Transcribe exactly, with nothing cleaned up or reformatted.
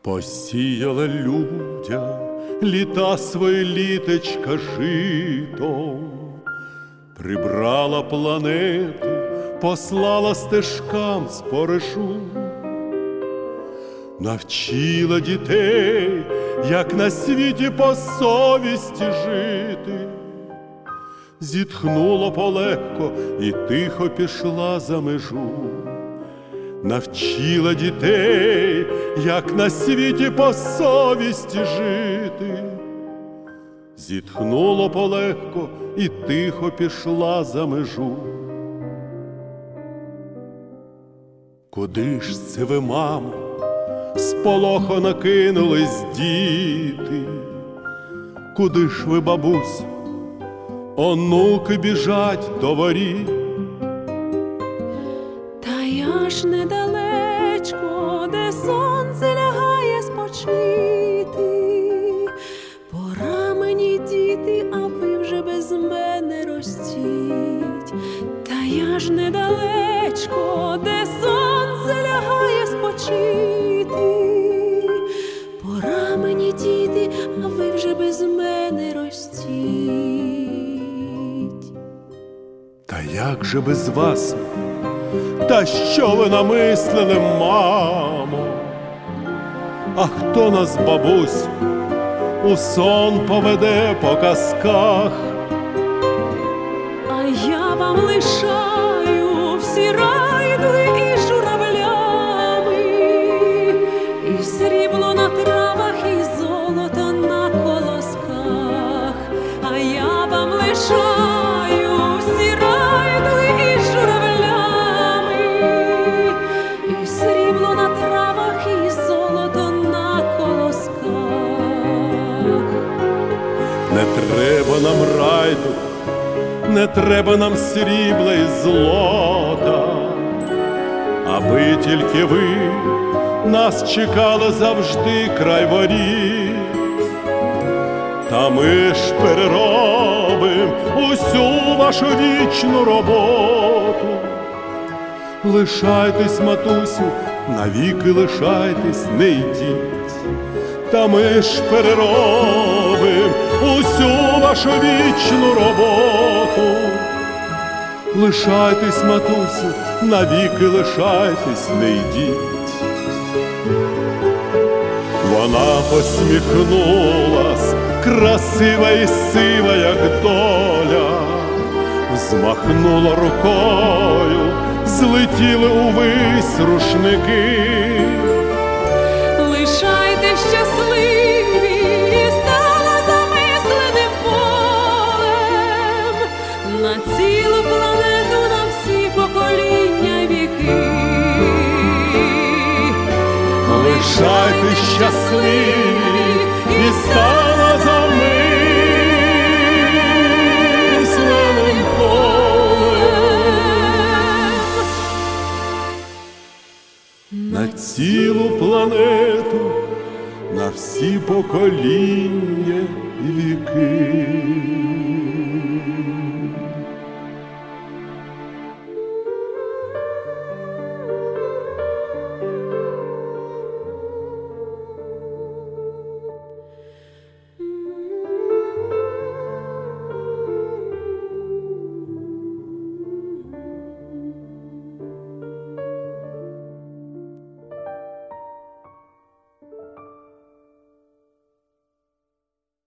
Посіяла людя літа свої літечка житом, прибрала планету, послала стежкам споришу, навчила дітей, як на світі по совісті жити. Зітхнула полегко і тихо пішла за межу. Навчила дітей, як на світі по совісті жити. Зітхнула полегко і тихо пішла за межу. Куди ж це ви, мамо, сполохано кинулись діти? Куди ж ви, бабусь, онуки біжать до воріт? Та я ж недалечко, де сонце лягає спочити. Пора мені, діти, а ви вже без мене ростіть. Та я ж недалечко, де сонце лягає спочити. Пора мені, діти, а ви вже без мене ростіть. Та як же без вас? Та що ви намислили, мамо? А хто нас, бабусь, у сон поведе по казках? А я вам лишаю всі райдуги і журавлями, і срібло на травах, і золото на колосках. А я вам лишаю всі райдуги і журавлями, і срібло на травах, і золото на колосках. Не треба нам райду, не треба нам срібла і злота, аби тільки ви нас чекали завжди край воріт. Та ми ж переробим усю вашу вічну роботу. Лишайтесь, матусю, навіки лишайтесь, не йдіть. Та ми ж переробим усю вашу вічну роботу. Лишайтесь, матусю, навіки лишайтесь, не йдіть. Вона посміхнулась, красива і сива, як доля, взмахнула рукою, злетіли увись рушники. Лишайте щасливі, і стала замисленим полем на цілу планету, на всі покоління віки. Лишайте щасливі, і стала замисленим полем на цілу планету, на всі покоління і віки.